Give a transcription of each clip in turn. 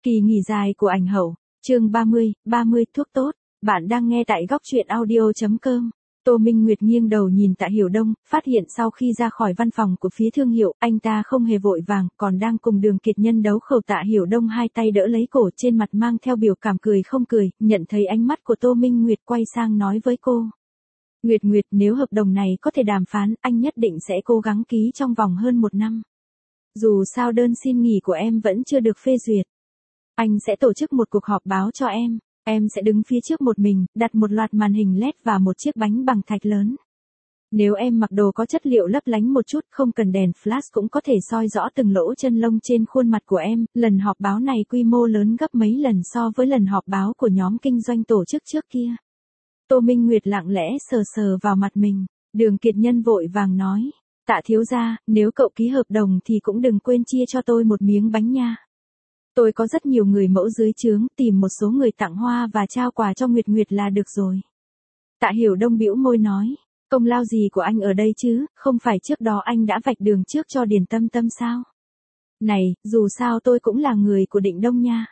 Kỳ nghỉ dài của ảnh hậu, chương 30 thuốc tốt, bạn đang nghe tại góc truyện audio.com. Tô Minh Nguyệt nghiêng đầu nhìn Tạ Hiểu Đông, phát hiện sau khi ra khỏi văn phòng của phía thương hiệu, anh ta không hề vội vàng, còn đang cùng Đường Kiệt Nhân đấu khẩu. Tạ Hiểu Đông hai tay đỡ lấy cổ, trên mặt mang theo biểu cảm cười không cười, nhận thấy ánh mắt của Tô Minh Nguyệt quay sang nói với cô. Nguyệt, nếu hợp đồng này có thể đàm phán, anh nhất định sẽ cố gắng ký trong vòng hơn 1 năm. Dù sao đơn xin nghỉ của em vẫn chưa được phê duyệt. Anh sẽ tổ chức một cuộc họp báo cho em sẽ đứng phía trước một mình, đặt một loạt màn hình LED và một chiếc bánh bằng thạch lớn. Nếu em mặc đồ có chất liệu lấp lánh một chút, không cần đèn flash cũng có thể soi rõ từng lỗ chân lông trên khuôn mặt của em. Lần họp báo này quy mô lớn gấp mấy lần so với lần họp báo của nhóm kinh doanh tổ chức trước kia. Tô Minh Nguyệt lặng lẽ sờ vào mặt mình, Đường Kiệt Nhân vội vàng nói, Tạ thiếu gia, nếu cậu ký hợp đồng thì cũng đừng quên chia cho tôi một miếng bánh nha. Tôi có rất nhiều người mẫu dưới trướng, tìm một số người tặng hoa và trao quà cho Nguyệt là được rồi. Tạ Hiểu Đông bĩu môi nói, công lao gì của anh ở đây chứ, không phải trước đó anh đã vạch đường trước cho Điền Tâm Tâm sao? Này, dù sao tôi cũng là người của Định Đông nha.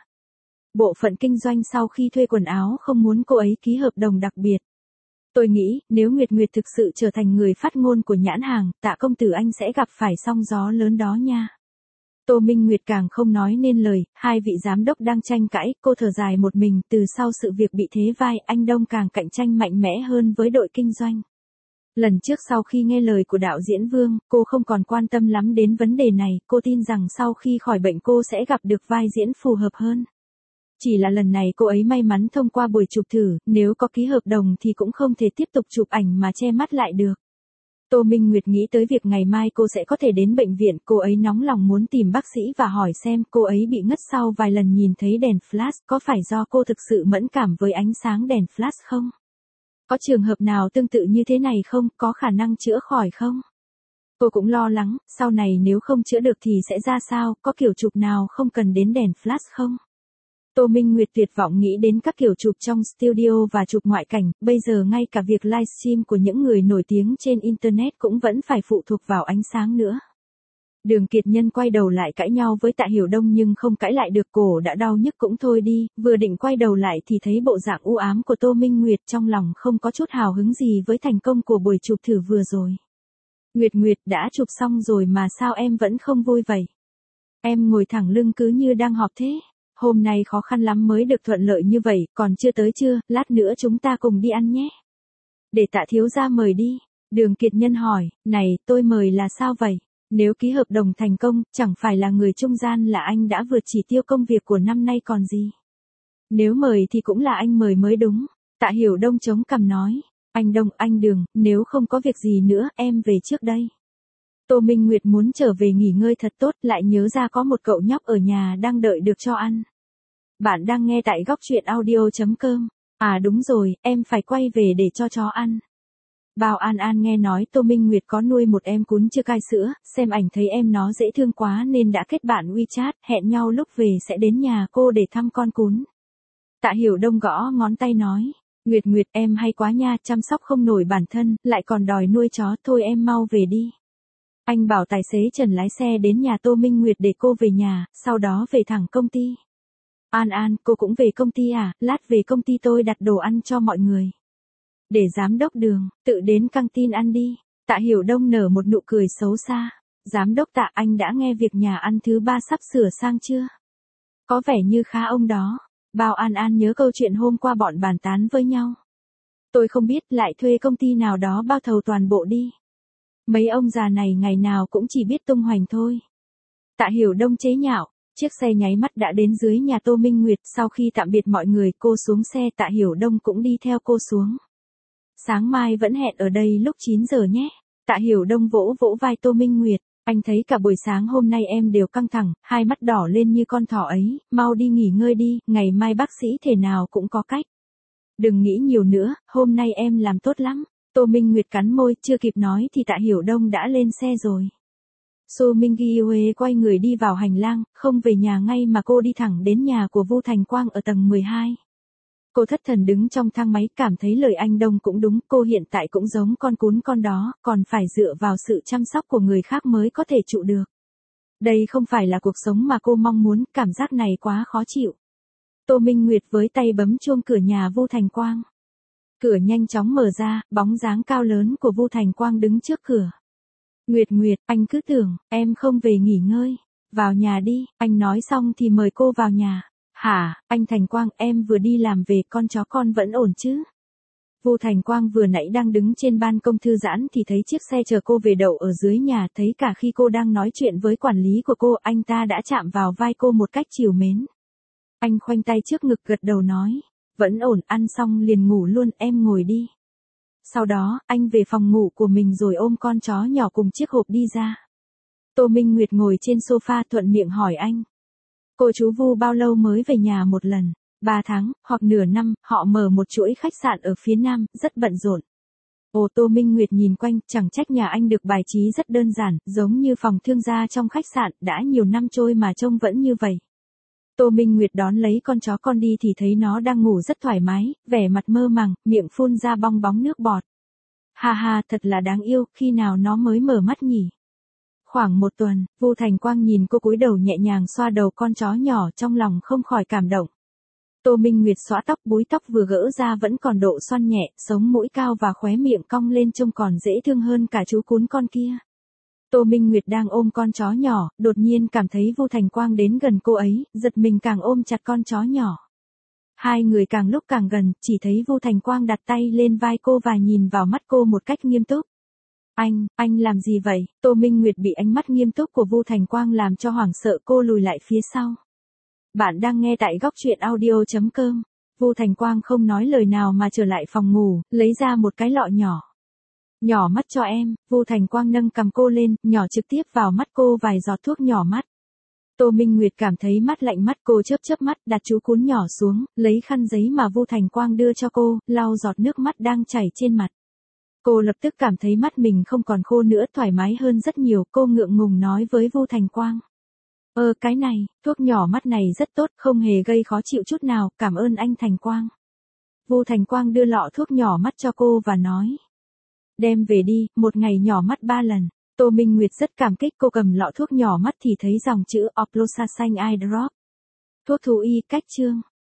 Bộ phận kinh doanh sau khi thuê quần áo không muốn cô ấy ký hợp đồng đặc biệt. Tôi nghĩ, nếu Nguyệt thực sự trở thành người phát ngôn của nhãn hàng, Tạ công tử anh sẽ gặp phải sóng gió lớn đó nha. Tô Minh Nguyệt càng không nói nên lời, hai vị giám đốc đang tranh cãi, cô thở dài một mình. Từ sau sự việc bị thế vai, anh Đông càng cạnh tranh mạnh mẽ hơn với đội kinh doanh. Lần trước sau khi nghe lời của đạo diễn Vương, cô không còn quan tâm lắm đến vấn đề này, cô tin rằng sau khi khỏi bệnh cô sẽ gặp được vai diễn phù hợp hơn. Chỉ là lần này cô ấy may mắn thông qua buổi chụp thử, nếu có ký hợp đồng thì cũng không thể tiếp tục chụp ảnh mà che mắt lại được. Tô Minh Nguyệt nghĩ tới việc ngày mai cô sẽ có thể đến bệnh viện, cô ấy nóng lòng muốn tìm bác sĩ và hỏi xem cô ấy bị ngất sau vài lần nhìn thấy đèn flash, có phải do cô thực sự mẫn cảm với ánh sáng đèn flash không? Có trường hợp nào tương tự như thế này không, có khả năng chữa khỏi không? Cô cũng lo lắng, sau này nếu không chữa được thì sẽ ra sao, có kiểu chụp nào không cần đến đèn flash không? Tô Minh Nguyệt tuyệt vọng nghĩ đến các kiểu chụp trong studio và chụp ngoại cảnh, bây giờ ngay cả việc livestream của những người nổi tiếng trên Internet cũng vẫn phải phụ thuộc vào ánh sáng nữa. Đường Kiệt Nhân quay đầu lại cãi nhau với Tạ Hiểu Đông nhưng không cãi lại được, cổ đã đau nhức cũng thôi đi, vừa định quay đầu lại thì thấy bộ dạng u ám của Tô Minh Nguyệt, trong lòng không có chút hào hứng gì với thành công của buổi chụp thử vừa rồi. Nguyệt, đã chụp xong rồi mà sao em vẫn không vui vậy? Em ngồi thẳng lưng cứ như đang họp thế. Hôm nay khó khăn lắm mới được thuận lợi như vậy, còn chưa tới chưa, lát nữa chúng ta cùng đi ăn nhé. Để Tạ thiếu gia mời đi. Đường Kiệt Nhân hỏi, này, tôi mời là sao vậy? Nếu ký hợp đồng thành công, chẳng phải là người trung gian là anh đã vượt chỉ tiêu công việc của năm nay còn gì. Nếu mời thì cũng là anh mời mới đúng. Tạ Hiểu Đông chống cằm nói, anh Đông, anh Đường, nếu không có việc gì nữa, em về trước đây. Tô Minh Nguyệt muốn trở về nghỉ ngơi thật tốt, lại nhớ ra có một cậu nhóc ở nhà đang đợi được cho ăn. Bạn đang nghe tại góc truyện audio.com. À đúng rồi, em phải quay về để cho chó ăn. Bao An nghe nói Tô Minh Nguyệt có nuôi một em cún chưa cai sữa, xem ảnh thấy em nó dễ thương quá nên đã kết bạn WeChat, hẹn nhau lúc về sẽ đến nhà cô để thăm con cún. Tạ Hiểu Đông gõ ngón tay nói, Nguyệt em hay quá nha, chăm sóc không nổi bản thân, lại còn đòi nuôi chó, thôi em mau về đi. Anh bảo tài xế Trần lái xe đến nhà Tô Minh Nguyệt để cô về nhà, sau đó về thẳng công ty. An, cô cũng về công ty à, lát về công ty tôi đặt đồ ăn cho mọi người. Để giám đốc Đường, tự đến căng tin ăn đi. Tạ Hiểu Đông nở một nụ cười xấu xa. Giám đốc Tạ, anh đã nghe việc nhà ăn thứ 3 sắp sửa sang chưa? Có vẻ như khá ông đó. Bao An nhớ câu chuyện hôm qua bọn bàn tán với nhau. Tôi không biết, lại thuê công ty nào đó bao thầu toàn bộ đi. Mấy ông già này ngày nào cũng chỉ biết tung hoành thôi. Tạ Hiểu Đông chế nhạo, chiếc xe nháy mắt đã đến dưới nhà Tô Minh Nguyệt, sau khi tạm biệt mọi người cô xuống xe, Tạ Hiểu Đông cũng đi theo cô xuống. Sáng mai vẫn hẹn ở đây lúc 9 giờ nhé. Tạ Hiểu Đông vỗ vai Tô Minh Nguyệt, anh thấy cả buổi sáng hôm nay em đều căng thẳng, hai mắt đỏ lên như con thỏ ấy, mau đi nghỉ ngơi đi, ngày mai bác sĩ thể nào cũng có cách. Đừng nghĩ nhiều nữa, hôm nay em làm tốt lắm. Tô Minh Nguyệt cắn môi, chưa kịp nói thì Tạ Hiểu Đông đã lên xe rồi. Su Mingyue quay người đi vào hành lang, không về nhà ngay mà cô đi thẳng đến nhà của Vu Thành Quang ở tầng 12. Cô thất thần đứng trong thang máy, cảm thấy lời anh Đông cũng đúng, cô hiện tại cũng giống con cún con đó, còn phải dựa vào sự chăm sóc của người khác mới có thể trụ được. Đây không phải là cuộc sống mà cô mong muốn, cảm giác này quá khó chịu. Tô Minh Nguyệt với tay bấm chuông cửa nhà Vu Thành Quang. Cửa nhanh chóng mở ra, bóng dáng cao lớn của Vu Thành Quang đứng trước cửa. Nguyệt Nguyệt, anh cứ tưởng, em không về nghỉ ngơi. Vào nhà đi, anh nói xong thì mời cô vào nhà. Hả, anh Thành Quang, em vừa đi làm về, con chó con vẫn ổn chứ? Vu Thành Quang vừa nãy đang đứng trên ban công thư giãn thì thấy chiếc xe chờ cô về đậu ở dưới nhà, thấy cả khi cô đang nói chuyện với quản lý của cô, anh ta đã chạm vào vai cô một cách trìu mến. Anh khoanh tay trước ngực gật đầu nói, vẫn ổn, ăn xong liền ngủ luôn, em ngồi đi. Sau đó, anh về phòng ngủ của mình rồi ôm con chó nhỏ cùng chiếc hộp đi ra. Tô Minh Nguyệt ngồi trên sofa thuận miệng hỏi anh. Cô chú Vu bao lâu mới về nhà một lần? 3 tháng, hoặc nửa năm, họ mở một chuỗi khách sạn ở phía Nam, rất bận rộn. Ồ, Tô Minh Nguyệt nhìn quanh, chẳng trách nhà anh được bài trí rất đơn giản, giống như phòng thương gia trong khách sạn, đã nhiều năm trôi mà trông vẫn như vậy. Tô Minh Nguyệt đón lấy con chó con đi thì thấy nó đang ngủ rất thoải mái, vẻ mặt mơ màng, miệng phun ra bong bóng nước bọt. Ha ha, thật là đáng yêu, khi nào nó mới mở mắt nhỉ? Khoảng 1 tuần, Vu Thành Quang nhìn cô cúi đầu nhẹ nhàng xoa đầu con chó nhỏ, trong lòng không khỏi cảm động. Tô Minh Nguyệt xõa tóc, búi tóc vừa gỡ ra vẫn còn độ xoăn nhẹ, sống mũi cao và khóe miệng cong lên trông còn dễ thương hơn cả chú cún con kia. Tô Minh Nguyệt đang ôm con chó nhỏ, đột nhiên cảm thấy Vu Thành Quang đến gần cô ấy, giật mình càng ôm chặt con chó nhỏ. Hai người càng lúc càng gần, chỉ thấy Vu Thành Quang đặt tay lên vai cô và nhìn vào mắt cô một cách nghiêm túc. Anh làm gì vậy? Tô Minh Nguyệt bị ánh mắt nghiêm túc của Vu Thành Quang làm cho hoảng sợ, cô lùi lại phía sau. Bạn đang nghe tại góc truyện audio.com. Vu Thành Quang không nói lời nào mà trở lại phòng ngủ, lấy ra một cái lọ nhỏ. Nhỏ mắt cho em, Vu Thành Quang nâng cằm cô lên, nhỏ trực tiếp vào mắt cô vài giọt thuốc nhỏ mắt. Tô Minh Nguyệt cảm thấy mát lạnh mắt, cô chớp mắt, đặt chú cún nhỏ xuống, lấy khăn giấy mà Vu Thành Quang đưa cho cô, lau giọt nước mắt đang chảy trên mặt. Cô lập tức cảm thấy mắt mình không còn khô nữa, thoải mái hơn rất nhiều, cô ngượng ngùng nói với Vu Thành Quang. Cái này, thuốc nhỏ mắt này rất tốt, không hề gây khó chịu chút nào, cảm ơn anh Thành Quang. Vu Thành Quang đưa lọ thuốc nhỏ mắt cho cô và nói. Đem về đi, một ngày nhỏ mắt 3 lần. Tô Minh Nguyệt rất cảm kích, cô cầm lọ thuốc nhỏ mắt thì thấy dòng chữ Oplosa xanh eye drop. Thuốc thú y, cách chương.